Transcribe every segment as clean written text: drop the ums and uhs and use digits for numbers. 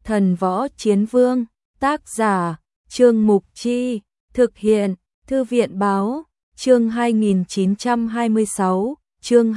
Thần Võ Chiến Vương, tác giả, Trương Mục Chi, thực hiện, Thư viện báo, chương 2926, chương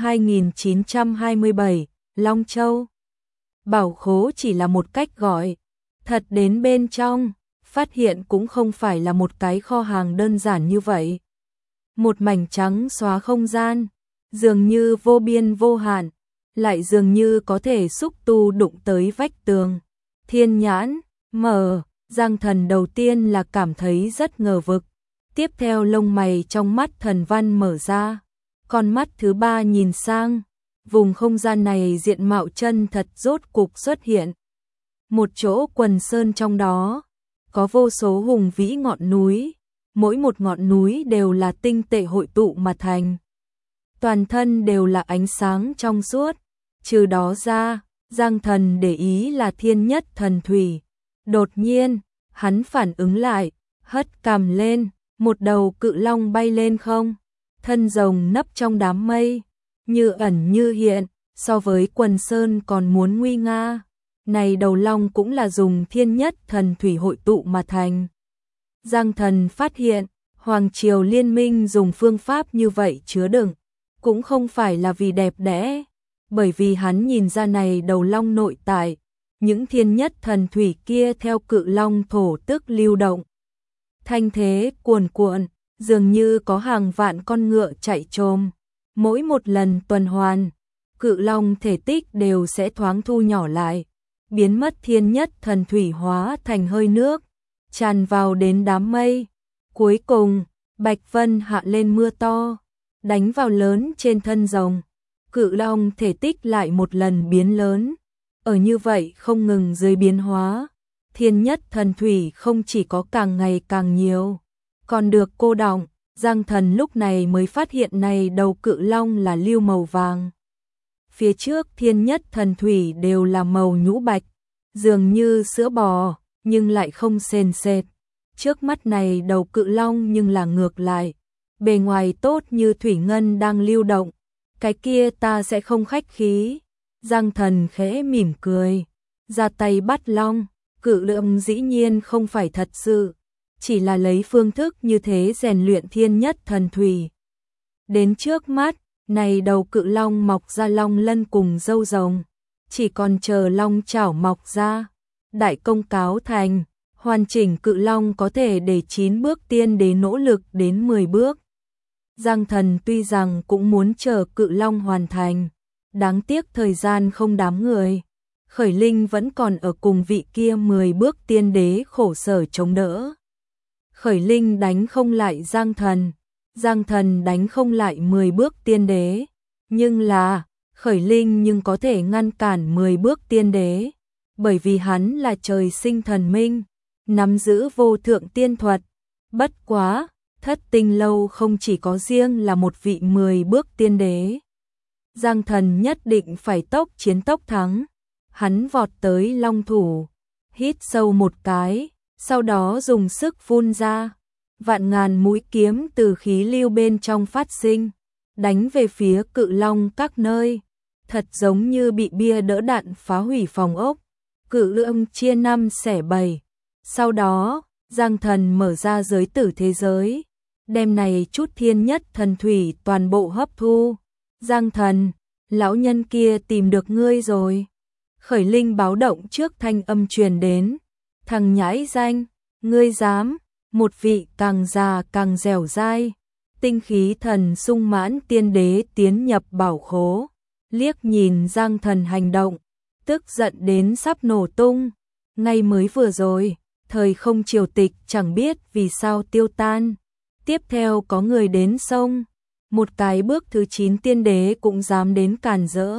2927, Long Châu. Bảo khố chỉ là một cách gọi, thật đến bên trong, phát hiện cũng không phải là một cái kho hàng đơn giản như vậy. Một mảnh trắng xóa không gian, dường như vô biên vô hạn, lại dường như có thể xúc tu đụng tới vách tường. Thiên nhãn, mở, Giang Thần đầu tiên là cảm thấy rất ngờ vực. Tiếp theo lông mày trong mắt Thần Văn mở ra. Con mắt thứ ba nhìn sang, vùng không gian này diện mạo chân thật rốt cục xuất hiện. Một chỗ quần sơn trong đó, có vô số hùng vĩ ngọn núi, mỗi một ngọn núi đều là tinh tệ hội tụ mà thành. Toàn thân đều là ánh sáng trong suốt, trừ đó ra, Giang Thần để ý là thiên nhất thần thủy. Đột nhiên, hắn phản ứng lại, hất cằm lên, một đầu cự long bay lên không, thân rồng nấp trong đám mây, như ẩn như hiện, so với quần sơn còn muốn nguy nga. Này đầu long cũng là dùng thiên nhất thần thủy hội tụ mà thành. Giang Thần phát hiện, Hoàng Triều Liên minh dùng phương pháp như vậy chứa đựng, cũng không phải là vì đẹp đẽ, bởi vì hắn nhìn ra này đầu long nội tại, những thiên nhất thần thủy kia theo cự long thổ tức lưu động. Thanh thế cuồn cuộn, dường như có hàng vạn con ngựa chạy trồm, mỗi một lần tuần hoàn, cự long thể tích đều sẽ thoáng thu nhỏ lại, biến mất thiên nhất thần thủy hóa thành hơi nước, tràn vào đến đám mây. Cuối cùng, Bạch Vân hạ lên mưa to, đánh vào lớn trên thân rồng. Cự long thể tích lại một lần biến lớn. Ở như vậy không ngừng dưới biến hóa, thiên nhất thần thủy không chỉ có càng ngày càng nhiều, còn được cô đọng. Giang Thần lúc này mới phát hiện này đầu cự long là lưu màu vàng. Phía trước thiên nhất thần thủy đều là màu nhũ bạch, dường như sữa bò, nhưng lại không sền sệt. Trước mắt này đầu cự long nhưng là ngược lại, bề ngoài tốt như thủy ngân đang lưu động. Cái kia ta sẽ không khách khí. Giang Thần khẽ mỉm cười, ra tay bắt long. Cự lượng dĩ nhiên không phải thật sự, chỉ là lấy phương thức như thế rèn luyện thiên nhất thần thủy. Đến trước mắt, này đầu cự long mọc ra long lân cùng râu rồng, chỉ còn chờ long chảo mọc ra. Đại công cáo thành, hoàn chỉnh cự long có thể để 9 bước tiên đế nỗ lực đến 10 bước. Giang Thần tuy rằng cũng muốn chờ cự long hoàn thành, đáng tiếc thời gian không đám người. Khởi Linh vẫn còn ở cùng vị kia 10 bước tiên đế khổ sở chống đỡ. Khởi Linh đánh không lại Giang Thần, Giang Thần đánh không lại 10 bước tiên đế, nhưng là Khởi Linh nhưng có thể ngăn cản 10 bước tiên đế, bởi vì hắn là trời sinh thần minh, nắm giữ vô thượng tiên thuật. Bất quá, Thất Tinh Lâu không chỉ có riêng là một vị 10 bước tiên đế. Giang Thần nhất định phải tốc chiến tốc thắng. Hắn vọt tới long thủ, hít sâu một cái, sau đó dùng sức phun ra. Vạn ngàn mũi kiếm từ khí lưu bên trong phát sinh, đánh về phía cự long các nơi, thật giống như bị bia đỡ đạn phá hủy phòng ốc. Cự lượng chia 5 xẻ 7. Sau đó, Giang Thần mở ra giới tử thế giới, đem này chút thiên nhất thần thủy toàn bộ hấp thu. Giang Thần, lão nhân kia tìm được ngươi rồi. Khởi Linh báo động trước thanh âm truyền đến. Thằng nhãi danh, ngươi dám, một vị càng già càng dẻo dai. Tinh khí thần sung mãn tiên đế tiến nhập bảo khố, liếc nhìn Giang Thần hành động, tức giận đến sắp nổ tung. Ngay mới vừa rồi, thời không triều tịch chẳng biết vì sao tiêu tan. Tiếp theo có người đến sông, một cái bước thứ 9 tiên đế cũng dám đến cản rỡ.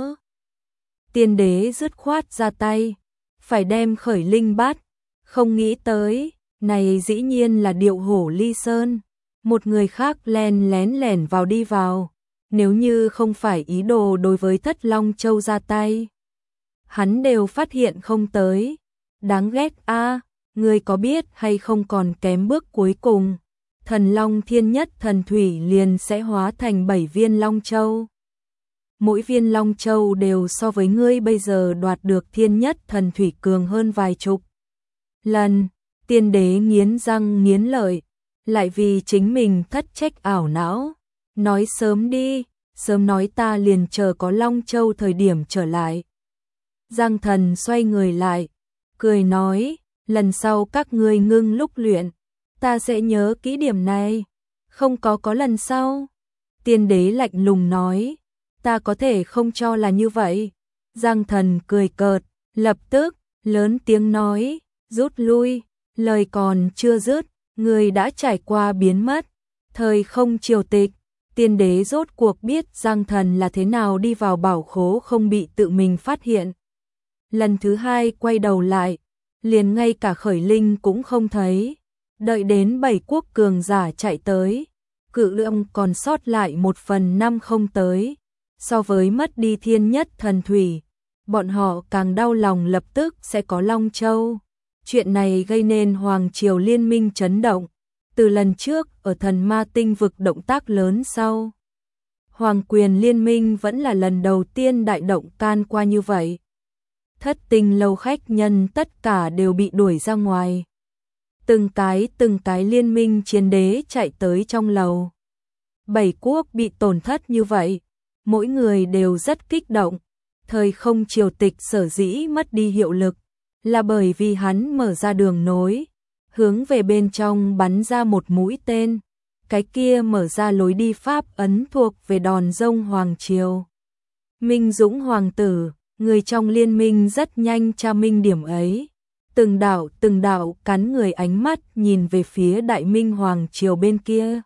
Tiên đế dứt khoát ra tay, phải đem Khởi Linh bắt. Không nghĩ tới, này dĩ nhiên là Điệu Hổ Ly Sơn. Một người khác len lén lẻn vào đi vào, nếu như không phải ý đồ đối với Thất Long Châu ra tay, hắn đều phát hiện không tới. Đáng ghét a, ngươi có biết hay không còn kém bước cuối cùng, thần long thiên nhất thần thủy liền sẽ hóa thành 7 viên Long Châu. mỗi viên Long Châu đều so với ngươi bây giờ đoạt được thiên nhất thần thủy cường hơn vài chục lần. Tiên đế nghiến răng nghiến lợi, lại vì chính mình thất trách ảo não. Nói sớm đi, sớm nói ta liền chờ có Long Châu thời điểm trở lại. Giang Thần xoay người lại, cười nói, lần sau các ngươi ngưng lúc luyện, ta sẽ nhớ kỹ điểm này. Không có lần sau. Tiên đế lạnh lùng nói, ta có thể không cho là như vậy. Giang Thần cười cợt, lập tức lớn tiếng nói, rút lui. Lời còn chưa dứt, người đã trải qua biến mất. Thời không triều tịch, tiên đế rốt cuộc biết Giang Thần là thế nào đi vào bảo khố không bị tự mình phát hiện. Lần thứ hai quay đầu lại, liền ngay cả Khởi Linh cũng không thấy. Đợi đến 7 quốc cường giả chạy tới, cự lượng còn sót lại 1/5 không tới. So với mất đi thiên nhất thần thủy, bọn họ càng đau lòng lập tức sẽ có Long Châu. Chuyện này gây nên Hoàng Triều Liên minh chấn động. Từ lần trước ở Thần Ma Tinh vực động tác lớn sau, Hoàng Quyền Liên minh vẫn là lần đầu tiên đại động can qua như vậy. Thất Tinh lâu khách nhân tất cả đều bị đuổi ra ngoài. Từng cái liên minh chiến đế chạy tới trong lầu. 7 quốc bị tổn thất như vậy, mỗi người đều rất kích động. Thời không triều tịch sở dĩ mất đi hiệu lực, là bởi vì hắn mở ra đường nối, hướng về bên trong bắn ra một mũi tên. Cái kia mở ra lối đi pháp ấn thuộc về Đòn Rông Hoàng Triều. Minh Dũng Hoàng tử, người trong liên minh rất nhanh tra minh điểm ấy. Từng đạo cắn người ánh mắt nhìn về phía Đại Minh Hoàng Triều bên kia.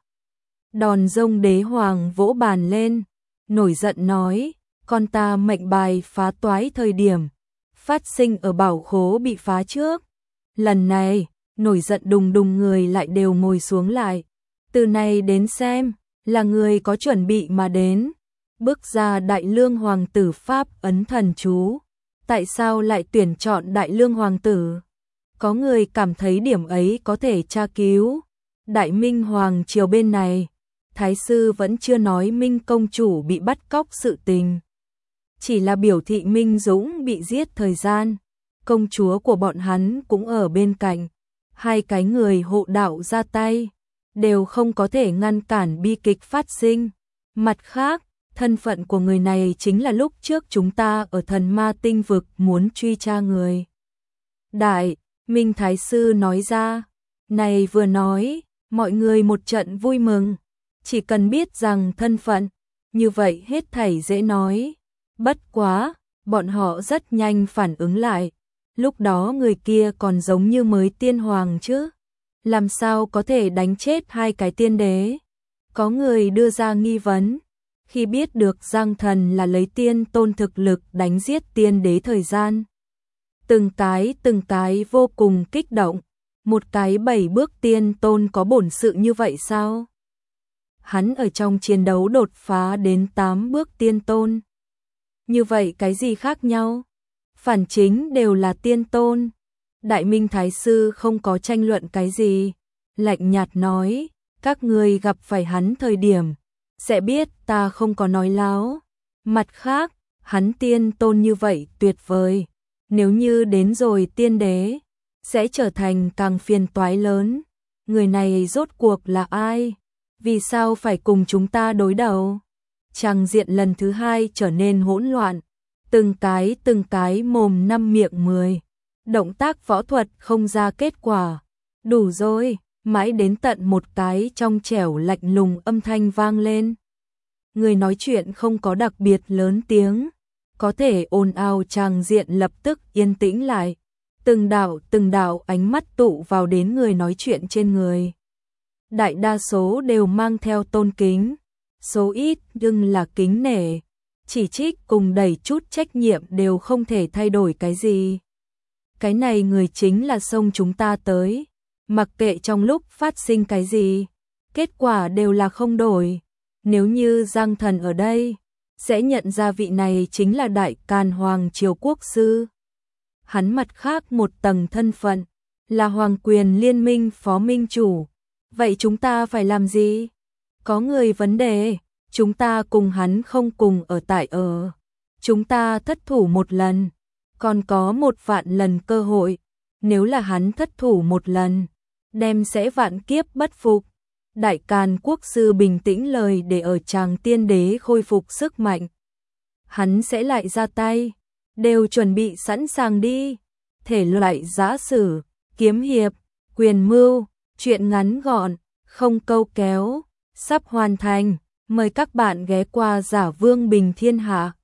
Đòn Rông đế hoàng vỗ bàn lên, nổi giận nói, con ta mệnh bài phá toái thời điểm phát sinh ở bảo khố bị phá trước. Lần này, nổi giận đùng đùng người lại đều ngồi xuống lại. Từ này đến xem, là người có chuẩn bị mà đến. Bước ra Đại Lương Hoàng tử pháp ấn thần chú. Tại sao lại tuyển chọn Đại Lương Hoàng tử? Có người cảm thấy điểm ấy có thể tra cứu. Đại Minh Hoàng Triều bên này, Thái sư vẫn chưa nói Minh công chủ bị bắt cóc sự tình. Chỉ là biểu thị Minh Dũng bị giết thời gian. Công chúa của bọn hắn cũng ở bên cạnh. Hai cái người hộ đạo ra tay, đều không có thể ngăn cản bi kịch phát sinh. Mặt khác, thân phận của người này chính là lúc trước chúng ta ở Thần Ma Tinh vực muốn truy tra người. Đại Minh Thái sư nói ra, này vừa nói, mọi người một trận vui mừng. Chỉ cần biết rằng thân phận, như vậy hết thảy dễ nói. Bất quá, bọn họ rất nhanh phản ứng lại. Lúc đó người kia còn giống như mới tiên hoàng chứ. Làm sao có thể đánh chết hai cái tiên đế? Có người đưa ra nghi vấn. Khi biết được Giang Thần là lấy tiên tôn thực lực đánh giết tiên đế thời gian. Từng cái vô cùng kích động. Một cái 7 bước tiên tôn có bổn sự như vậy sao? Hắn ở trong chiến đấu đột phá đến 8 bước tiên tôn. Như vậy cái gì khác nhau? Phản chính đều là tiên tôn. Đại Minh Thái sư không có tranh luận cái gì, lạnh nhạt nói, các người gặp phải hắn thời điểm, sẽ biết ta không có nói láo. Mặt khác, hắn tiên tôn như vậy tuyệt vời, nếu như đến rồi tiên đế, sẽ trở thành càng phiền toái lớn. Người này rốt cuộc là ai? Vì sao phải cùng chúng ta đối đầu? Tràng diện lần thứ hai trở nên hỗn loạn, từng cái mồm 5 miệng 10. Động tác võ thuật không ra kết quả. Đủ rồi, mãi đến tận một cái trong trẻo lạnh lùng âm thanh vang lên. Người nói chuyện không có đặc biệt lớn tiếng, có thể ồn ào tràng diện lập tức yên tĩnh lại. Từng đạo ánh mắt tụ vào đến người nói chuyện trên người. Đại đa số đều mang theo tôn kính, số ít nhưng là kính nể, chỉ trích cùng đầy chút trách nhiệm đều không thể thay đổi cái gì. Cái này người chính là xông chúng ta tới, mặc kệ trong lúc phát sinh cái gì, kết quả đều là không đổi. Nếu như Giang Thần ở đây, sẽ nhận ra vị này chính là Đại Càn Hoàng Triều Quốc sư. Hắn mặt khác một tầng thân phận, là Hoàng Quyền Liên minh phó minh chủ. Vậy chúng ta phải làm gì? Có người vấn đề, chúng ta cùng hắn không cùng ở tại ở. Chúng ta thất thủ một lần, còn có 1.000.000 lần cơ hội. Nếu là hắn thất thủ một lần, đem sẽ vạn kiếp bất phục. Đại Càn quốc sư bình tĩnh lời để ở Tràng Tiên Đế khôi phục sức mạnh. Hắn sẽ lại ra tay, đều chuẩn bị sẵn sàng đi. Thể loại giã sử, kiếm hiệp, quyền mưu, truyện ngắn gọn, không câu kéo, sắp hoàn thành. Mời các bạn ghé qua Giả Vương Bình Thiên Hạ.